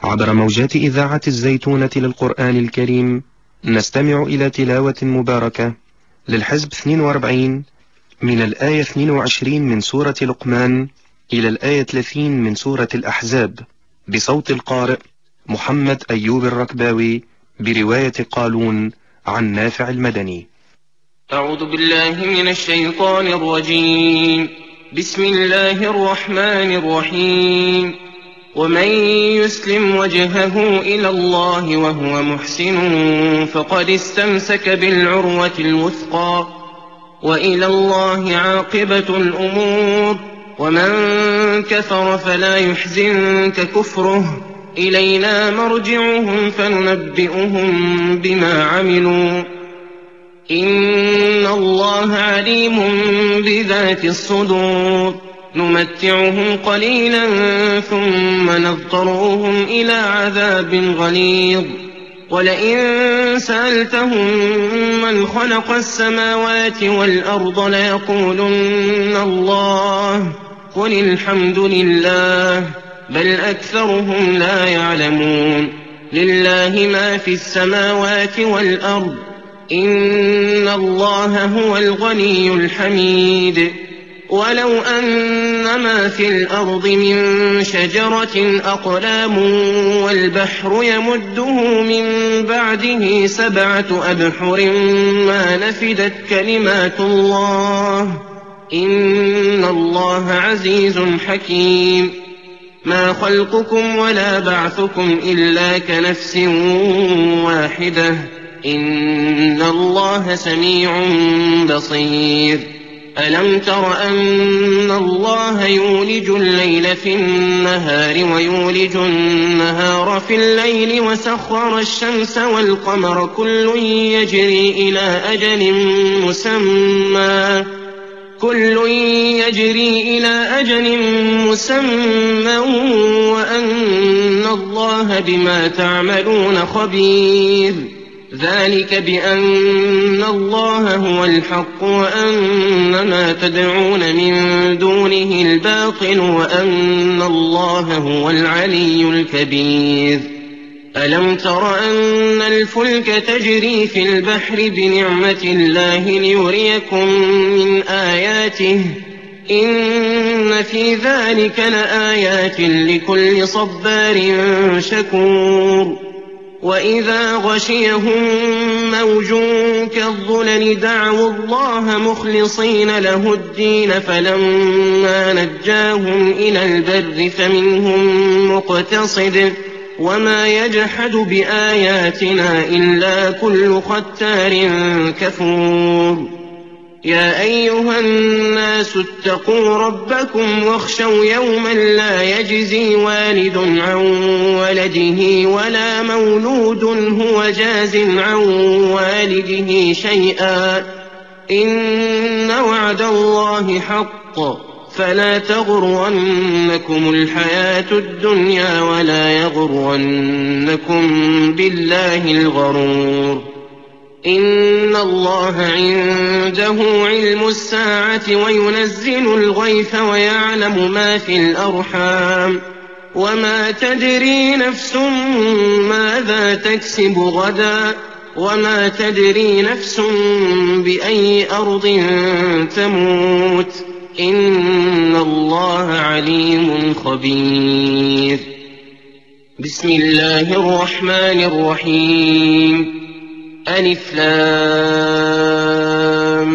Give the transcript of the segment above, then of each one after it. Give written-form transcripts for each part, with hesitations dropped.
عبر موجات إذاعة الزيتونة للقرآن الكريم نستمع إلى تلاوة مباركة للحزب 42 من الآية 22 من سورة لقمان إلى الآية 30 من سورة الأحزاب بصوت القارئ محمد أيوب الركباوي برواية قالون عن نافع المدني. أعوذ بالله من الشيطان الرجيم. بسم الله الرحمن الرحيم. ومن يسلم وجهه إلى الله وهو محسن فقد استمسك بالعروة الوثقى وإلى الله عاقبة الأمور. ومن كفر فلا يحزنك كفره إلينا مرجعهم فننبئهم بما عملوا إن الله عليم بذات الصدور. نمتعهم قليلا ثم نضطرهم إلى عذاب غليظ. ولئن سألتهم من خلق السماوات والأرض ليقولن الله قل الحمد لله بل أكثرهم لا يعلمون. لله ما في السماوات والأرض إن الله هو الغني الحميد. ولو أن ما في الأرض من شجرة أقلام والبحر يمده من بعده 7 أبحر ما نفدت كلمات الله إن الله عزيز حكيم. ما خلقكم ولا بعثكم إلا كنفس واحدة إن الله سميع بصير. ألم تر أن الله يولج الليل في النهار ويولج النهار في الليل وسخر الشمس والقمر كل يجري إلى أجل مسمى وأن الله بما تعملون خبير. ذلك بأن الله هو الحق وأن ما تدعون من دونه الباطل وأن الله هو العلي الكبير. ألم تر أن الفلك تجري في البحر بنعمة الله ليريكم من آياته إن في ذلك لآيات لكل صبار شكور. وإذا غشيهم موج كالظلل دعوا الله مخلصين له الدين فلما نجاهم إلى البر فمنهم مقتصد وما يجحد بآياتنا إلا كل ختار كفور. يا أيها الناس اتقوا ربكم واخشوا يوما لا يجزي والد عن ولده ولا مولود هو جاز عن والده شيئا إن وعد الله حق فلا تغرنكم الحياة الدنيا ولا يغرنكم بالله الغرور. إن الله عنده علم الساعة وينزل الغيث ويعلم ما في الأرحام وما تدري نفس ماذا تكسب غدا وما تدري نفس بأي أرض تموت إن الله عليم خبير. بسم الله الرحمن الرحيم. ألف لام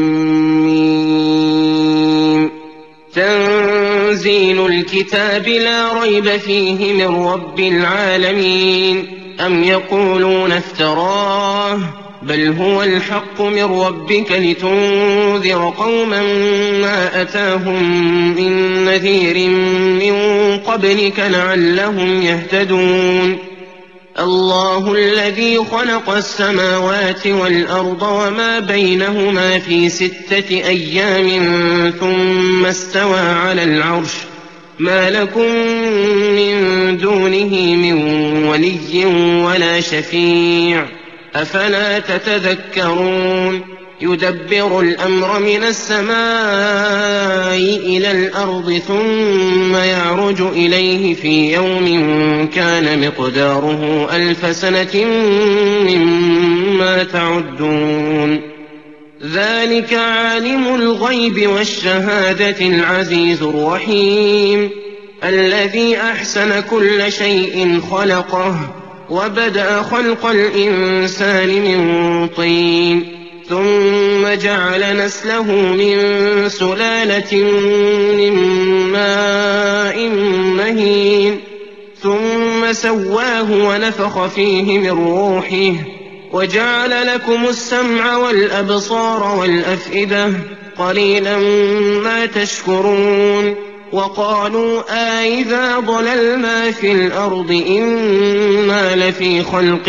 ميم. تنزيل الكتاب لا ريب فيه من رب العالمين. أم يقولون افتراه بل هو الحق من ربك لتنذر قوما ما أتاهم من نذير من قبلك لعلهم يهتدون. الله الذي خلق السماوات والأرض وما بينهما في 6 أيام ثم استوى على العرش ما لكم من دونه من ولي ولا شفيع أفلا تتذكرون. يدبر الأمر من السماء إلى الأرض ثم يعرج إليه في يوم كان مقداره 1000 سنة مما تعدون ذلك عالم الغيب والشهادة العزيز الرحيم الذي أحسن كل شيء خلقه وبدأ خلق الإنسان من طين ثم جعل نسله من سلالة من ماء مهين ثم سواه ونفخ فيه من روحه وجعل لكم السمع والأبصار والأفئدة قليلا ما تشكرون وقالوا أإذا ضللنا في الأرض إنا لفي خلق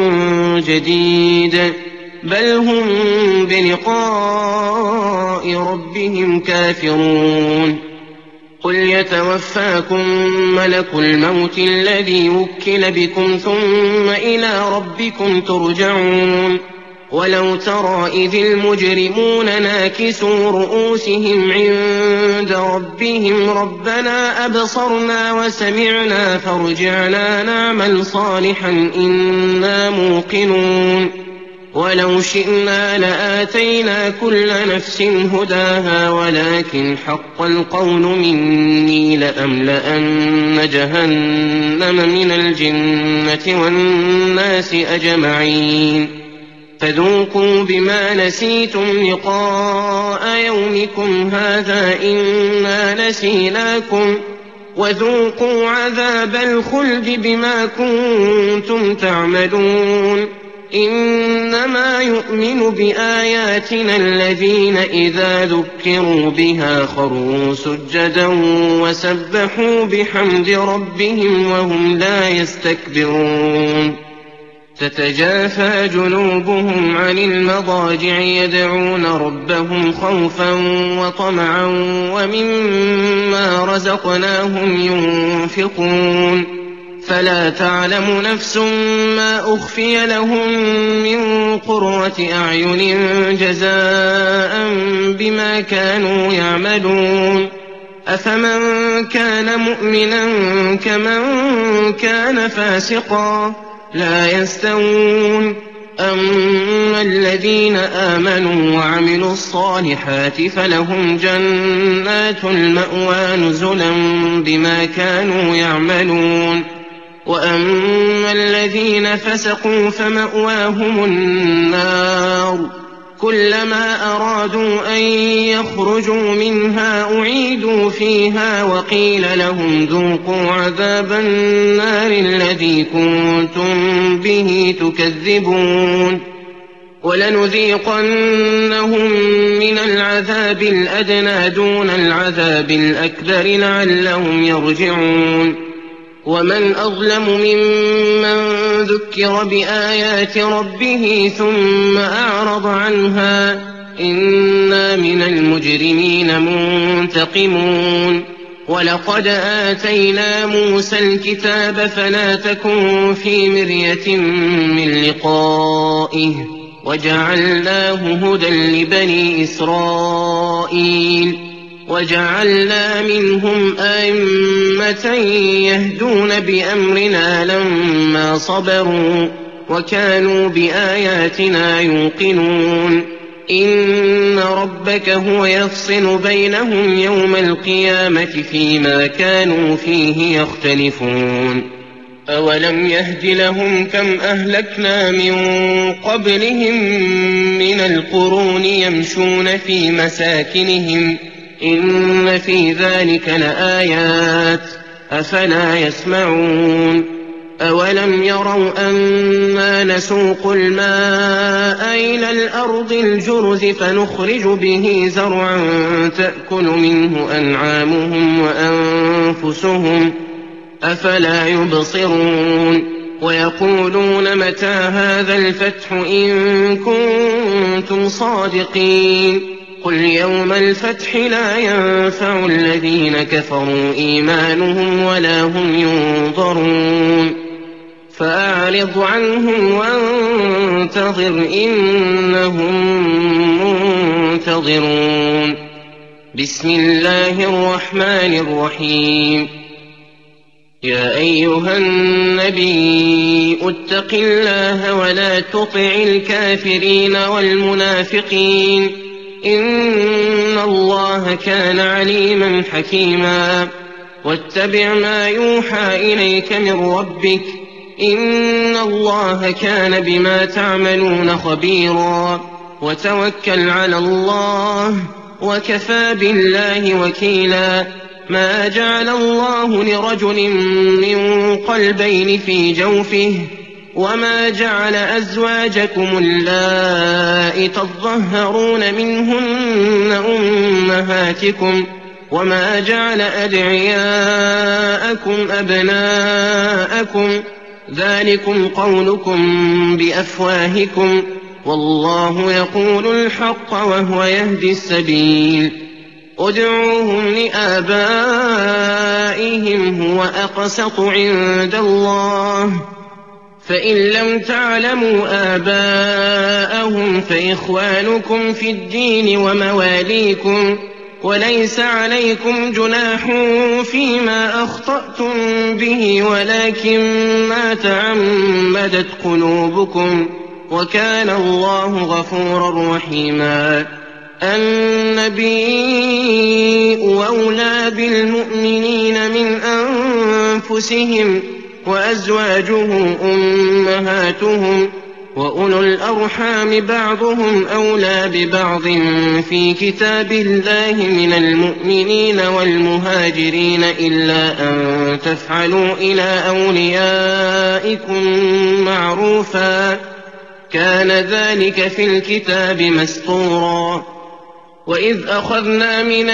جديد بل هم بلقاء ربهم كافرون قل يتوفاكم ملك الموت الذي وكل بكم ثم إلى ربكم ترجعون ولو ترى إذ المجرمون ناكسوا رؤوسهم عند ربهم ربنا أبصرنا وسمعنا فارجعنا نعمل صالحا إنا موقنون ولو شئنا لآتينا كل نفس هداها ولكن حق القول مني لأملأن جهنم من الجنة والناس أجمعين فذوقوا بما نسيتم لقاء يومكم هذا إنا نسيناكم وذوقوا عذاب الخلد بما كنتم تعملون إنما يؤمن بآياتنا الذين إذا ذكروا بها خروا سجدا وسبحوا بحمد ربهم وهم لا يستكبرون تتجافى جنوبهم عن المضاجع يدعون ربهم خوفا وطمعا ومما رزقناهم ينفقون فلا تعلم نفس ما أخفي لهم من قرة أعين جزاء بما كانوا يعملون أفمن كان مؤمنا كمن كان فاسقا لا يستوون أما الذين آمنوا وعملوا الصالحات فلهم جنات المأوى نزلا بما كانوا يعملون وأما الذين فسقوا فمأواهم النار كلما أرادوا أن يخرجوا منها أعيدوا فيها وقيل لهم ذوقوا عذاب النار الذي كنتم به تكذبون ولنذيقنهم من العذاب الأدنى دون العذاب الأكبر لعلهم يرجعون ومن أظلم ممن ذكر بآيات ربه ثم أعرض عنها إنا من المجرمين منتقمون ولقد آتينا موسى الكتاب فلا تكن في مرية من لقائه وجعلناه هدى لبني إسرائيل وجعلنا منهم أئمة يهدون بأمرنا لما صبروا وكانوا بآياتنا يوقنون إن ربك هو يفصل بينهم يوم القيامة فيما كانوا فيه يختلفون أولم يهد لهم كم أهلكنا من قبلهم من القرون يمشون في مساكنهم إن في ذلك لآيات أفلا يسمعون أولم يروا أنا نسوق الماء إلى الأرض الجرز فنخرج به زرعا تأكل منه أنعامهم وأنفسهم أفلا يبصرون ويقولون متى هذا الفتح إن كنتم صادقين قل يوم الفتح لا ينفع الذين كفروا إيمانهم ولا هم ينظرون فأعرض عنهم وانتظر إنهم منتظرون. بسم الله الرحمن الرحيم. يا أيها النبي اتق الله ولا تطع الكافرين والمنافقين إن الله كان عليما حكيما. واتبع ما يوحى إليك من ربك إن الله كان بما تعملون خبيرا. وتوكل على الله وكفى بالله وكيلا. ما جعل الله لرجل من قلبين في جوفه وما جعل أزواجكم اللائي تظهرون منهن أمهاتكم وما جعل أدعياءكم أبناءكم ذلكم قولكم بأفواهكم والله يقول الحق وهو يهدي السبيل. ادعوهم لآبائهم هو أقسط عند الله فإن لم تعلموا آباءهم فإخوانكم في الدين ومواليكم وليس عليكم جناح فيما أخطأتم به ولكن ما تعمدت قلوبكم وكان الله غفورا رحيما. النبي أولى بالمؤمنين من أنفسهم وأزواجه أمهاتهم وأولو الأرحام بعضهم أولى ببعض في كتاب الله من المؤمنين والمهاجرين إلا أن تفعلوا إلى أوليائكم معروفا كان ذلك في الكتاب مسطورا. وإذ أخذنا من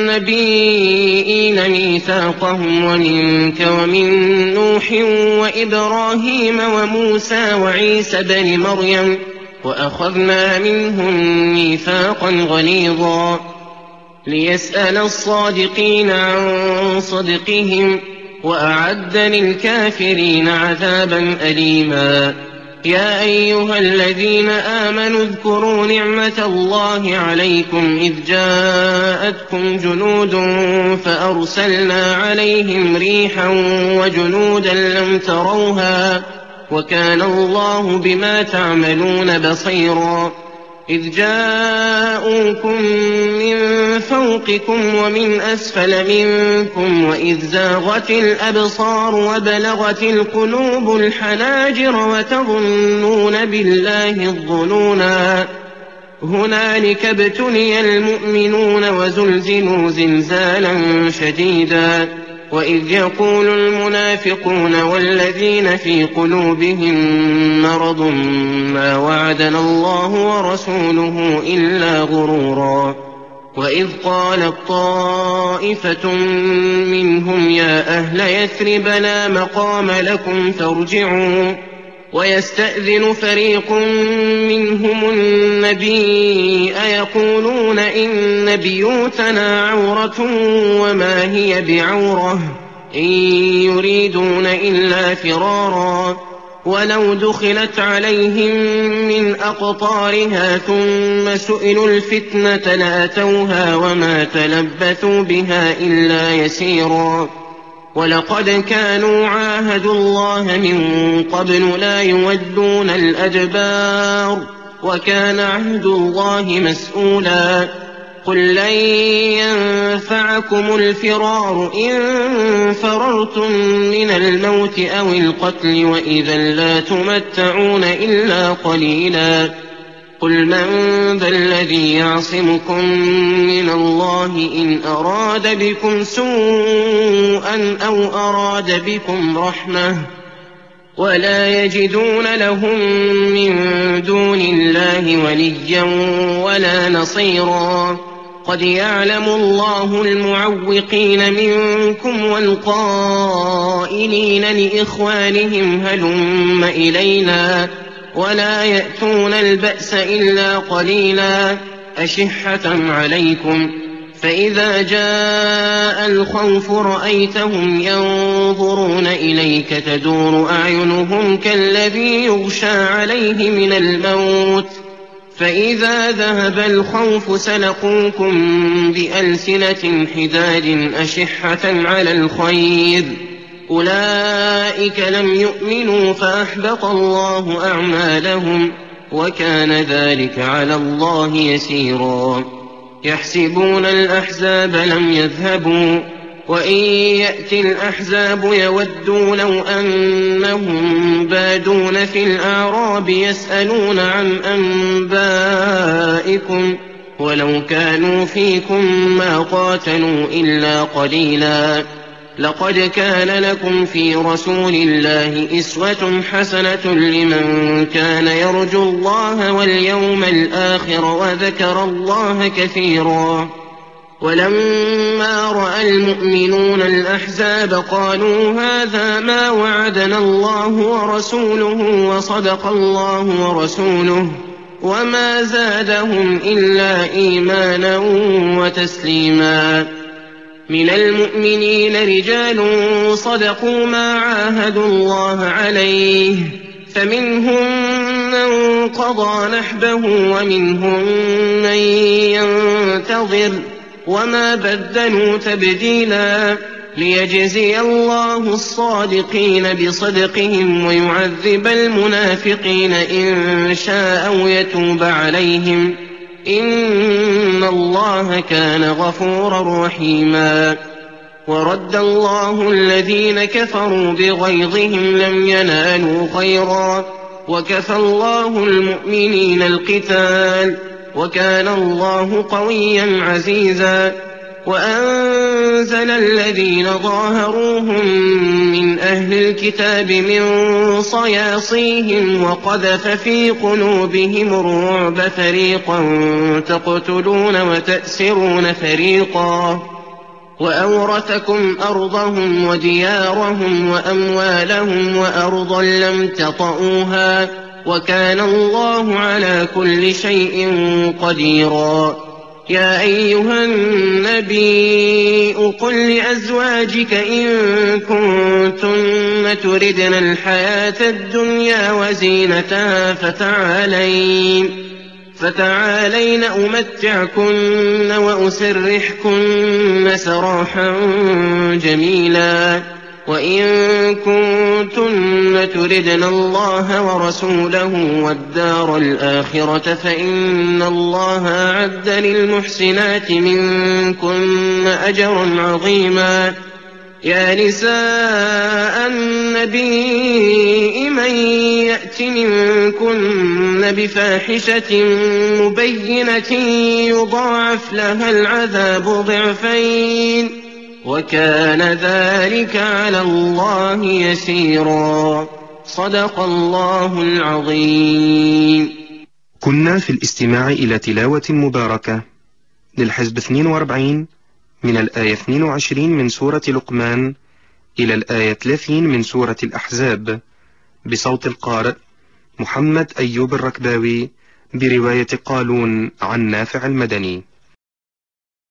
النبيين ميثاقهم ومنك ومن نوح وإبراهيم وموسى وعيسى بن مريم وأخذنا منهم ميثاقا غليظا ليسأل الصادقين عن صدقهم وأعد للكافرين عذابا أليما. يا أيها الذين آمنوا اذكروا نعمة الله عليكم إذ جاءتكم جنود فأرسلنا عليهم ريحا وجنودا لم تروها وكان الله بما تعملون بصيرا. إذ جاءوكم من فوقكم ومن أسفل منكم وإذ زاغت الأبصار وبلغت القلوب الحناجر وتظنون بالله الظنونا. هنالك ابتلي المؤمنون وزلزلوا زلزالا شديدا. وإذ يقول المنافقون والذين في قلوبهم مرض ما وعدنا الله ورسوله إلا غرورا. وإذ قالت طائفة منهم يا أهل يثرب لا مقام لكم فارجعوا ويستأذن فريق منهم النبي أيقولون إن بيوتنا عورة وما هي بعورة إن يريدون إلا فرارا ولو دخلت عليهم من أقطارها ثم سئلوا الفتنة لأتوها وما تلبثوا بها إلا يسيرا. ولقد كانوا عاهدوا الله من قبل لا يولون الأدبار وكان عهد الله مسؤولا. قل لن ينفعكم الفرار إن فررتم من الموت أو القتل وإذا لا تمتعون إلا قليلا. قل من ذا الذي يعصمكم من الله إن أراد بكم سوءا أو أراد بكم رحمة ولا يجدون لهم من دون الله وليا ولا نصيرا. قد يعلم الله المعوقين منكم والقائلين لإخوانهم هلم إلينا ولا يأتون البأس إلا قليلا أشحة عليكم فإذا جاء الخوف رأيتهم ينظرون إليك تدور أعينهم كالذي يغشى عليه من الموت فإذا ذهب الخوف سلقوكم بألسنة حداد أشحة على الخير أولئك لم يؤمنوا فأحبط الله أعمالهم وكان ذلك على الله يسيرا يحسبون الأحزاب لم يذهبوا وإن يأتي الأحزاب يودوا لو أنهم بادون في الأعراب يسألون عن أنبائكم ولو كانوا فيكم ما قاتلوا إلا قليلا لقد كان لكم في رسول الله أسوة حسنة لمن كان يرجو الله واليوم الآخر وذكر الله كثيرا ولما رأى المؤمنون الأحزاب قالوا هذا ما وعدنا الله ورسوله وصدق الله ورسوله وما زادهم إلا إيمانا وتسليما من المؤمنين رجال صدقوا ما عاهدوا الله عليه فمنهم من قضى نحبه ومنهم من ينتظر وما بدلوا تبديلا ليجزي الله الصادقين بصدقهم ويعذب المنافقين إن شاء أو يتوب عليهم إن الله كان غفورا رحيما ورد الله الذين كفروا بغيظهم لم ينالوا خيرا وكفى الله المؤمنين القتال وكان الله قويا عزيزا وأنزل الذين ظاهروهم من أهل الكتاب من صياصيهم وقذف في قلوبهم الرعب فريقا تقتلون وتأسرون فريقا وأورثكم أرضهم وديارهم وأموالهم وأرضا لم تطئوها وكان الله على كل شيء قديرا يا أيها النبي قل لأزواجك إن كنتن تردن الحياة الدنيا وزينتها فتعالين أمتعكن وأسرحكن سراحا جميلا وإن كنتن تردن الله ورسوله والدار الآخرة فإن الله أعد للمحسنات منكن أجرا عظيما يا نساء النبي من يأت منكن بفاحشة مبينة يضاعف لها العذاب ضعفين وكان ذلك على الله يسيرا صدق الله العظيم. كنا في الاستماع إلى تلاوة مباركة للحزب 42 من الآية 22 من سورة لقمان إلى الآية 30 من سورة الأحزاب بصوت القارئ محمد أيوب الركباوي برواية قالون عن نافع المدني.